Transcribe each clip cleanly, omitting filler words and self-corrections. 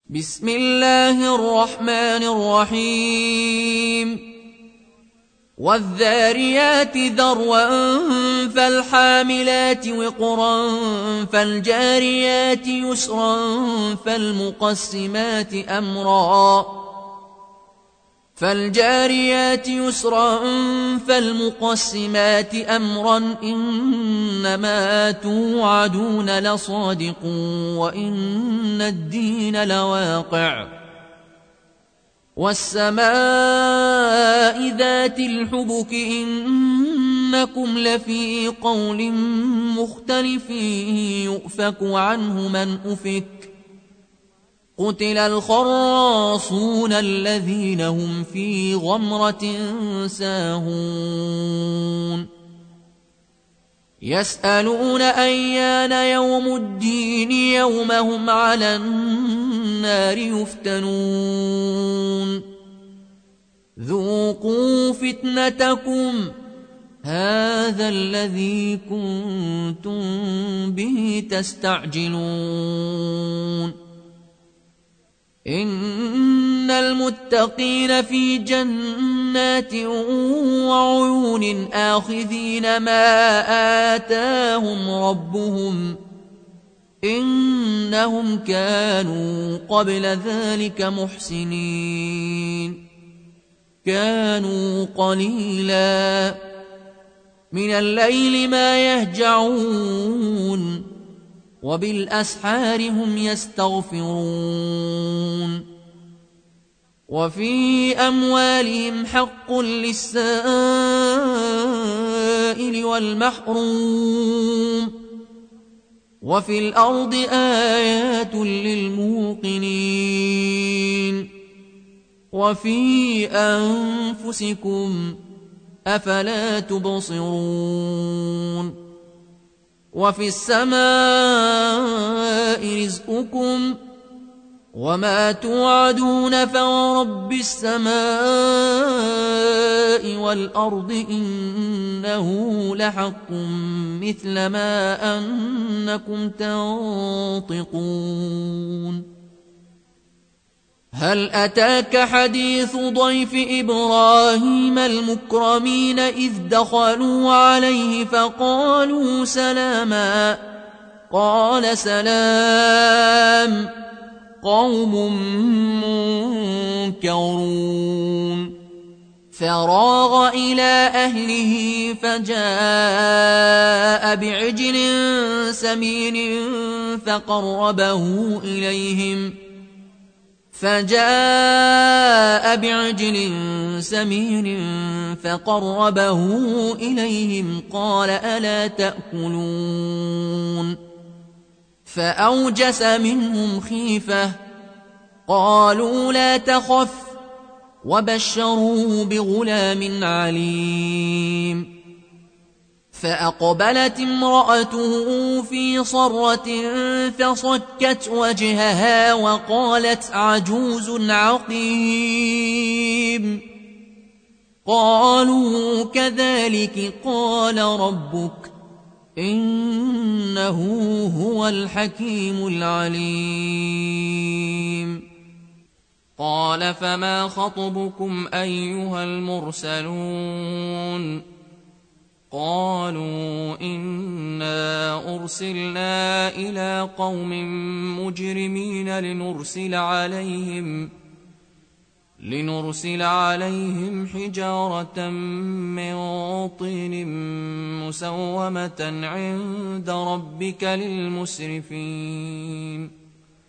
بسم الله الرحمن الرحيم والذاريات ذروا فالحاملات وقرا فالجاريات يسرا فالمقسمات أمرا إنما توعدون لصادق وإن الدين لواقع والسماء ذات الحبك إنكم لفي قول مختلف يؤفك عنه من أفك قتل الخراصون الذين هم في غمرة ساهون يسألون أيان يوم الدين يوم هم على النار يفتنون ذوقوا فتنتكم هذا الذي كنتم به تستعجلون إن المتقين في جنات وعيون آخذين ما آتاهم ربهم إنهم كانوا قبل ذلك محسنين كانوا قليلا من الليل ما يهجعون وبالأسحار هم يستغفرون وفي أموالهم حق للسائل والمحروم وفي الأرض آيات للموقنين وفي أنفسكم أفلا تبصرون وفي السماء رزقكم وما توعدون فورب السماء والأرض إنه لحق مثل ما أنكم تنطقون هل أتاك حديث ضيف إبراهيم المكرمين إذ دخلوا عليه فقالوا سلاما قال سلام قوم منكرون فراغ إلى أهله فجاء بعجل سمين فقربه إليهم قال ألا تأكلون فأوجس منهم خيفة قالوا لا تخف وبشروه بغلام عليم فأقبلت امرأته في صرة فصكت وجهها وقالت عجوز عقيم قالوا كذلك قال ربك إنه هو الحكيم العليم قال فما خطبكم أيها المرسلون قالوا إنا أرسلنا إلى قوم مجرمين لنرسل عليهم حجارة من طين مسومة عند ربك للمسرفين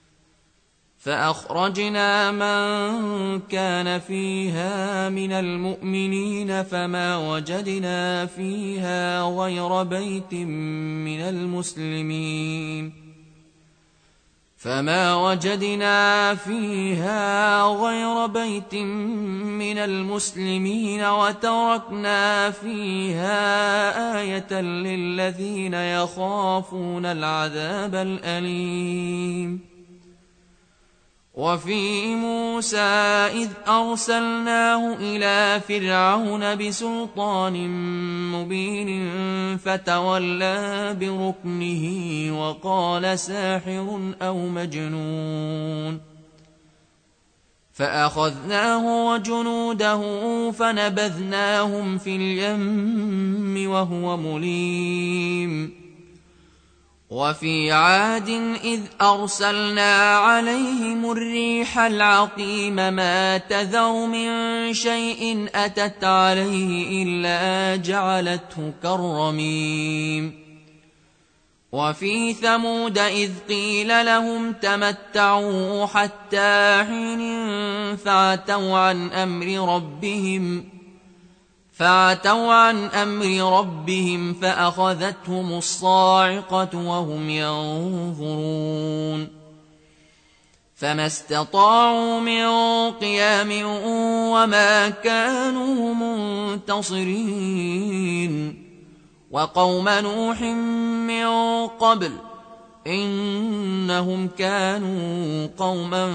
فأخرجنا من كان فيها من المؤمنين فما وجدنا فيها غير بيت من المسلمين وتركنا فيها آية للذين يخافون العذاب الأليم وفي موسى إذ أرسلناه إلى فرعون بسلطان مبين فتولى بركنه وقال ساحر أو مجنون فأخذناه وجنوده فنبذناهم في اليم وهو مليم. وفي عاد إذ أرسلنا عليهم الريح العقيم ما تذر من شيء أتت عليه إلا جعلته كالرميم. وفي ثمود إذ قيل لهم تمتعوا حتى حين فعتوا عن أمر ربهم فأخذتهم الصاعقة وهم ينظرون فما استطاعوا من قيام وما كانوا منتصرين. وقوم نوح من قبل إنهم كانوا قوما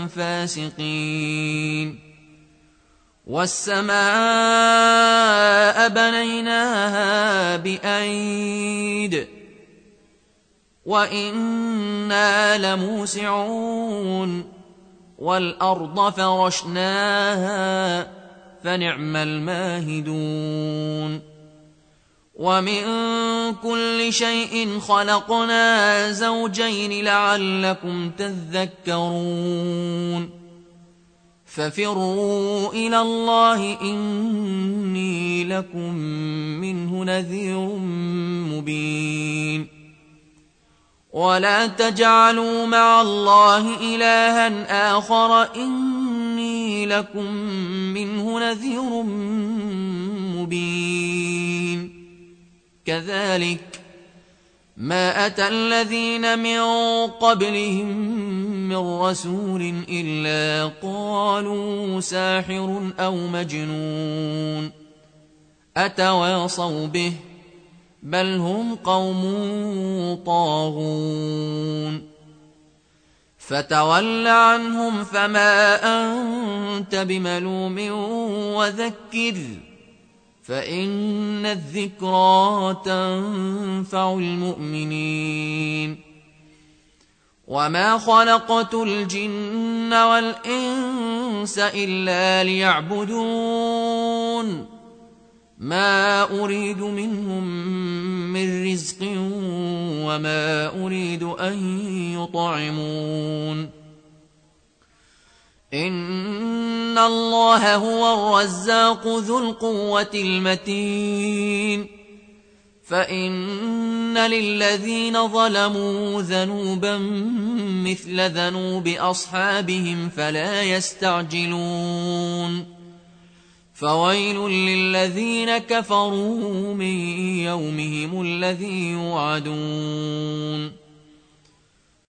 فاسقين. والسماء بنيناها بأيد وإنا لموسعون. والأرض فرشناها فنعم الماهدون. ومن كل شيء خلقنا زوجين لعلكم تذكرون. ففروا إلى الله إني لكم منه نذير مبين. ولا تجعلوا مع الله إلها آخر إني لكم منه نذير مبين. كذلك ما أتى الذين من قبلهم من رسول إلا قالوا ساحر أو مجنون أتواصوا به بل هم قوم طاغون. فتول عنهم فما أنت بملوم وذكر فإن الذكرى تنفع المؤمنين. وما خلقت الجن والإنس إلا ليعبدون ما أريد منهم من رزق وما أريد أن يطعمون. إن الله هو الرزاق ذو القوة المتين. فإن للذين ظلموا ذنوبا مثل ذنوب أصحابهم فلا يستعجلون. فويل للذين كفروا من يومهم الذي يوعدون.